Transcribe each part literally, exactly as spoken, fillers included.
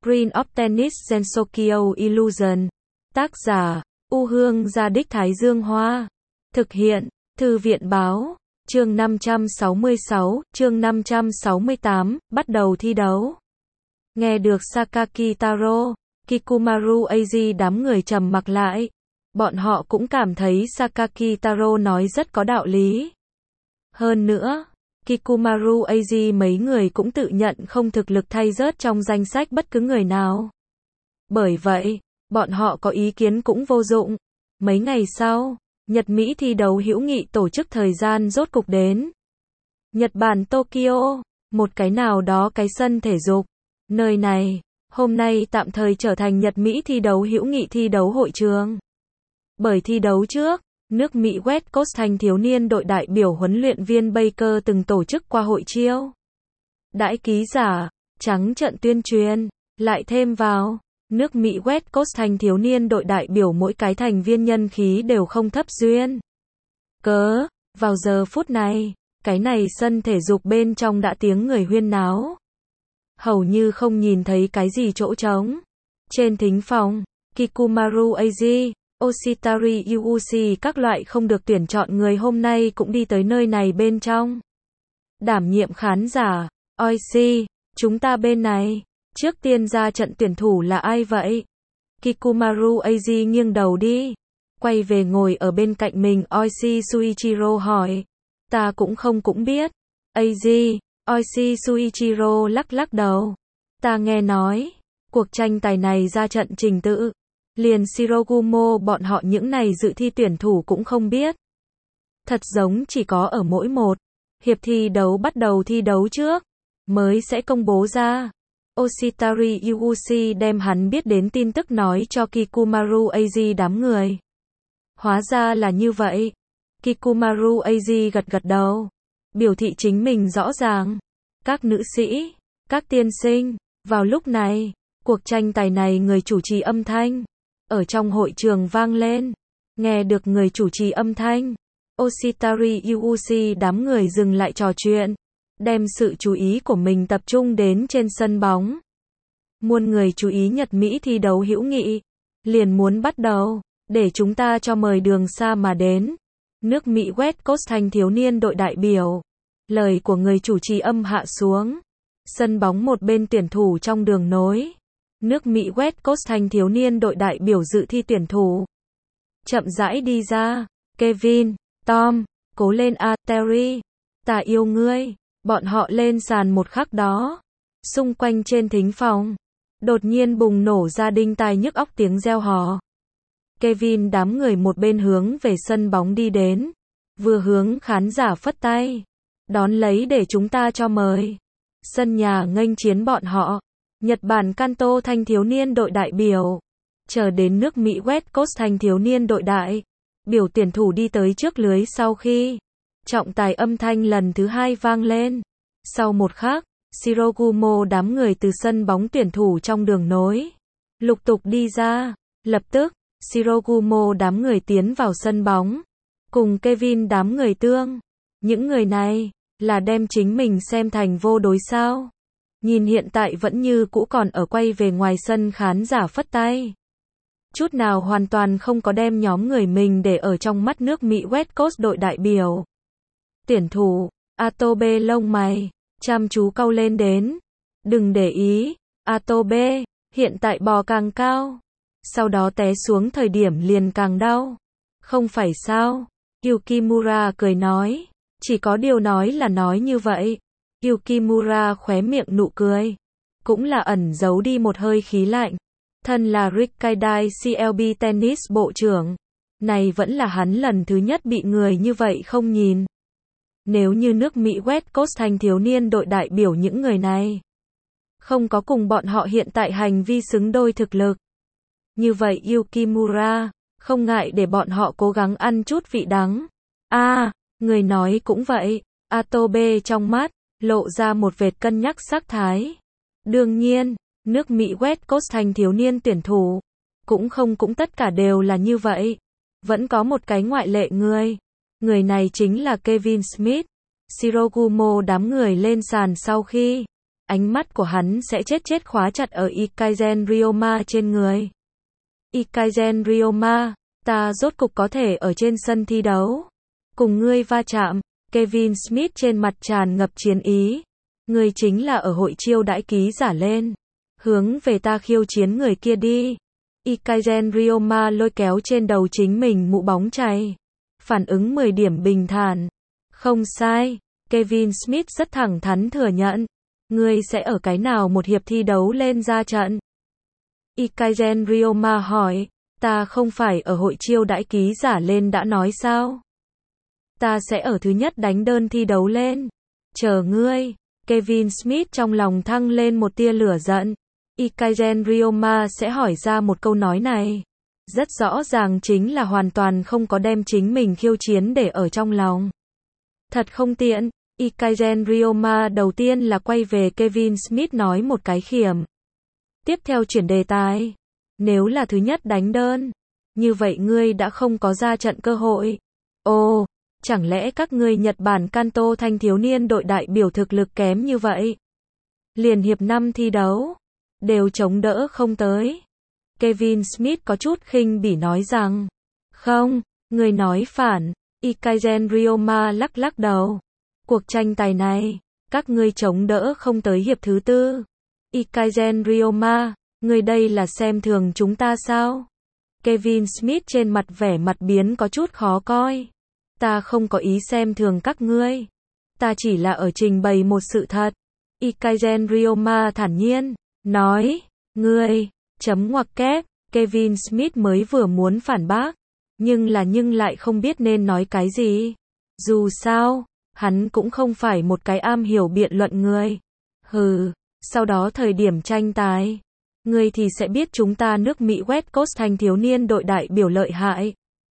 Green of Tennis Gensokyo Illusion. Tác giả, U Hương Gia Đích Thái Dương Hoa. Thực hiện, Thư viện Báo. Chương năm trăm sáu mươi sáu, chương năm trăm sáu mươi tám, bắt đầu thi đấu. Nghe được Sakaki Taro, Kikumaru Eiji đám người trầm mặc lại. Bọn họ cũng cảm thấy Sakaki Taro nói rất có đạo lý. Hơn nữa, Kikumaru Eiji mấy người cũng tự nhận không thực lực thay rớt trong danh sách bất cứ người nào. Bởi vậy, bọn họ có ý kiến cũng vô dụng. Mấy ngày sau, Nhật Mỹ thi đấu hữu nghị tổ chức thời gian rốt cục đến. Nhật Bản Tokyo, một cái nào đó cái sân thể dục. Nơi này, hôm nay tạm thời trở thành Nhật Mỹ thi đấu hữu nghị thi đấu hội trường. Bởi thi đấu trước, nước Mỹ West Coast thanh thiếu niên đội đại biểu huấn luyện viên Baker từng tổ chức qua hội chiêu. Đãi ký giả, trắng trợn tuyên truyền, lại thêm vào, nước Mỹ West Coast thanh thiếu niên đội đại biểu mỗi cái thành viên nhân khí đều không thấp duyên. Cớ, vào giờ phút này, cái này sân thể dục bên trong đã tiếng người huyên náo. Hầu như không nhìn thấy cái gì chỗ trống. Trên thính phòng, Kikumaru Eiji, Oshitari Yuuchi các loại không được tuyển chọn người hôm nay cũng đi tới nơi này bên trong. Đảm nhiệm khán giả, Oishi, chúng ta bên này, trước tiên ra trận tuyển thủ là ai vậy? Kikumaru Eiji nghiêng đầu đi, quay về ngồi ở bên cạnh mình Oishi Suichiro hỏi. Ta cũng không cũng biết. Eiji, Oishi Suichiro lắc lắc đầu. Ta nghe nói, cuộc tranh tài này ra trận trình tự. Liền Shirogumo bọn họ những này dự thi tuyển thủ cũng không biết. Thật giống chỉ có ở mỗi một hiệp thi đấu bắt đầu thi đấu trước, mới sẽ công bố ra. Oshitari Yuuchi đem hắn biết đến tin tức nói cho Kikumaru Eiji đám người. Hóa ra là như vậy. Kikumaru Eiji gật gật đầu, biểu thị chính mình rõ ràng. Các nữ sĩ, các tiên sinh, vào lúc này, cuộc tranh tài này người chủ trì âm thanh ở trong hội trường vang lên. Nghe được người chủ trì âm thanh, Oshitari Yuuchi đám người dừng lại trò chuyện, đem sự chú ý của mình tập trung đến trên sân bóng. Muôn người chú ý Nhật Mỹ thi đấu hữu nghị, liền muốn bắt đầu, để chúng ta cho mời đường xa mà đến. Nước Mỹ West Coast thanh thiếu niên đội đại biểu. Lời của người chủ trì âm hạ xuống. Sân bóng một bên tuyển thủ trong đường nối. Nước Mỹ West Coast thanh thiếu niên đội đại biểu dự thi tuyển thủ. Chậm rãi đi ra. Kevin, Tom, cố lên a, Terry. Ta yêu ngươi. Bọn họ lên sàn một khắc đó. Xung quanh trên thính phòng, đột nhiên bùng nổ ra đinh tai nhức óc tiếng reo hò. Kevin đám người một bên hướng về sân bóng đi đến, vừa hướng khán giả phất tay, đón lấy để chúng ta cho mời. Sân nhà nghênh chiến bọn họ, Nhật Bản Kanto thanh thiếu niên đội đại biểu, chờ đến nước Mỹ West Coast thanh thiếu niên đội đại biểu tuyển thủ đi tới trước lưới sau khi trọng tài âm thanh lần thứ hai vang lên. Sau một khắc, Shirogumo đám người từ sân bóng tuyển thủ trong đường nối lục tục đi ra. Lập tức, Shirogumo đám người tiến vào sân bóng, cùng Kevin đám người tương. Những người này, là đem chính mình xem thành vô đối sao? Nhìn hiện tại vẫn như cũ còn ở quay về ngoài sân khán giả phất tay. Chút nào hoàn toàn không có đem nhóm người mình để ở trong mắt nước Mỹ West Coast đội đại biểu. Tuyển thủ, Atobe lông mày, chăm chú cau lên đến. Đừng để ý, Atobe, hiện tại bò càng cao. Sau đó té xuống thời điểm liền càng đau. Không phải sao? Yukimura cười nói. Chỉ có điều nói là nói như vậy. Yukimura khóe miệng nụ cười. Cũng là ẩn giấu đi một hơi khí lạnh. Thân là Rikkaidai xê lờ bê tennis bộ trưởng. Này vẫn là hắn lần thứ nhất bị người như vậy không nhìn. Nếu như nước Mỹ West Coast thanh thiếu niên đội đại biểu những người này không có cùng bọn họ hiện tại hành vi xứng đôi thực lực, như vậy Yukimura không ngại để bọn họ cố gắng ăn chút vị đắng. A, à, người nói cũng vậy. Atobe trong mắt lộ ra một vệt cân nhắc sắc thái. Đương nhiên, nước Mỹ West Coast thanh thiếu niên tuyển thủ cũng không cũng tất cả đều là như vậy. Vẫn có một cái ngoại lệ người. Người này chính là Kevin Smith. Shirogumo đám người lên sàn sau khi ánh mắt của hắn sẽ chết chết khóa chặt ở Ikaisen Ryoma trên người. Ikaisen Ryoma, ta rốt cục có thể ở trên sân thi đấu cùng ngươi va chạm. Kevin Smith trên mặt tràn ngập chiến ý. Ngươi chính là ở hội chiêu đãi ký giả lên. Hướng về ta khiêu chiến người kia đi. Ikaisen Ryoma lôi kéo trên đầu chính mình mũ bóng chày. Phản ứng mười điểm bình thản. Không sai, Kevin Smith rất thẳng thắn thừa nhận. Ngươi sẽ ở cái nào một hiệp thi đấu lên ra trận? Ikaisen Ryoma hỏi. Ta không phải ở hội chiêu đãi ký giả lên đã nói sao? Ta sẽ ở thứ nhất đánh đơn thi đấu lên. Chờ ngươi. Kevin Smith trong lòng thăng lên một tia lửa giận. Ikaisen Ryoma sẽ hỏi ra một câu nói này. Rất rõ ràng chính là hoàn toàn không có đem chính mình khiêu chiến để ở trong lòng. Thật không tiện. Ikaisen Ryoma đầu tiên là quay về Kevin Smith nói một cái khiểm. Tiếp theo chuyển đề tài. Nếu là thứ nhất đánh đơn, như vậy ngươi đã không có ra trận cơ hội. Ồ, chẳng lẽ các ngươi Nhật Bản Kanto thanh thiếu niên đội đại biểu thực lực kém như vậy? Liền hiệp năm thi đấu, đều chống đỡ không tới. Kevin Smith có chút khinh bỉ nói rằng, không, ngươi nói phản. Ikaisen Ryoma lắc lắc đầu. Cuộc tranh tài này, các ngươi chống đỡ không tới hiệp thứ tư. Ikaisen Ryoma, ngươi đây là xem thường chúng ta sao? Kevin Smith trên mặt vẻ mặt biến có chút khó coi. Ta không có ý xem thường các ngươi. Ta chỉ là ở trình bày một sự thật. Ikaisen Ryoma thản nhiên, nói, ngươi, chấm ngoặc kép, Kevin Smith mới vừa muốn phản bác. Nhưng là nhưng lại không biết nên nói cái gì. Dù sao, hắn cũng không phải một cái am hiểu biện luận người. Hừ, sau đó thời điểm tranh tài, ngươi thì sẽ biết chúng ta nước Mỹ West Coast thanh thiếu niên đội đại biểu lợi hại.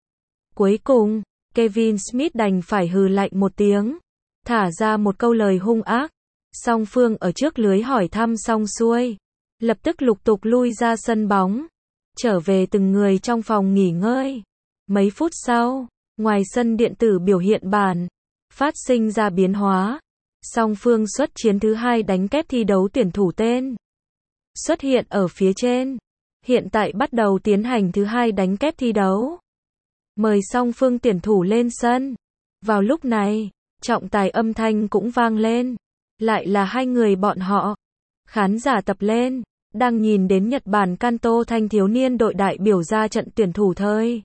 Cuối cùng, Kevin Smith đành phải hừ lạnh một tiếng, thả ra một câu lời hung ác. Song phương ở trước lưới hỏi thăm xong xuôi, lập tức lục tục lui ra sân bóng, trở về từng người trong phòng nghỉ ngơi. Mấy phút sau, ngoài sân điện tử biểu hiện bản, phát sinh ra biến hóa. Song phương xuất chiến thứ hai đánh kép thi đấu tuyển thủ tên xuất hiện ở phía trên. Hiện tại bắt đầu tiến hành thứ hai đánh kép thi đấu. Mời song phương tuyển thủ lên sân. Vào lúc này, trọng tài âm thanh cũng vang lên. Lại là hai người bọn họ. Khán giả tập lên, đang nhìn đến Nhật Bản Kanto thanh thiếu niên đội đại biểu ra trận tuyển thủ thời.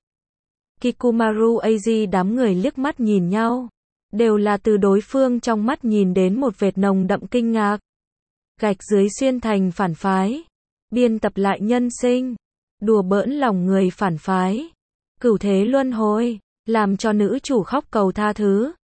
Kikumaru Az đám người liếc mắt nhìn nhau. Đều là từ đối phương trong mắt nhìn đến một vệt nồng đậm kinh ngạc. Gạch dưới xuyên thành phản phái. Biên tập lại nhân sinh. Đùa bỡn lòng người phản phái. Cửu thế luân hồi. Làm cho nữ chủ khóc cầu tha thứ.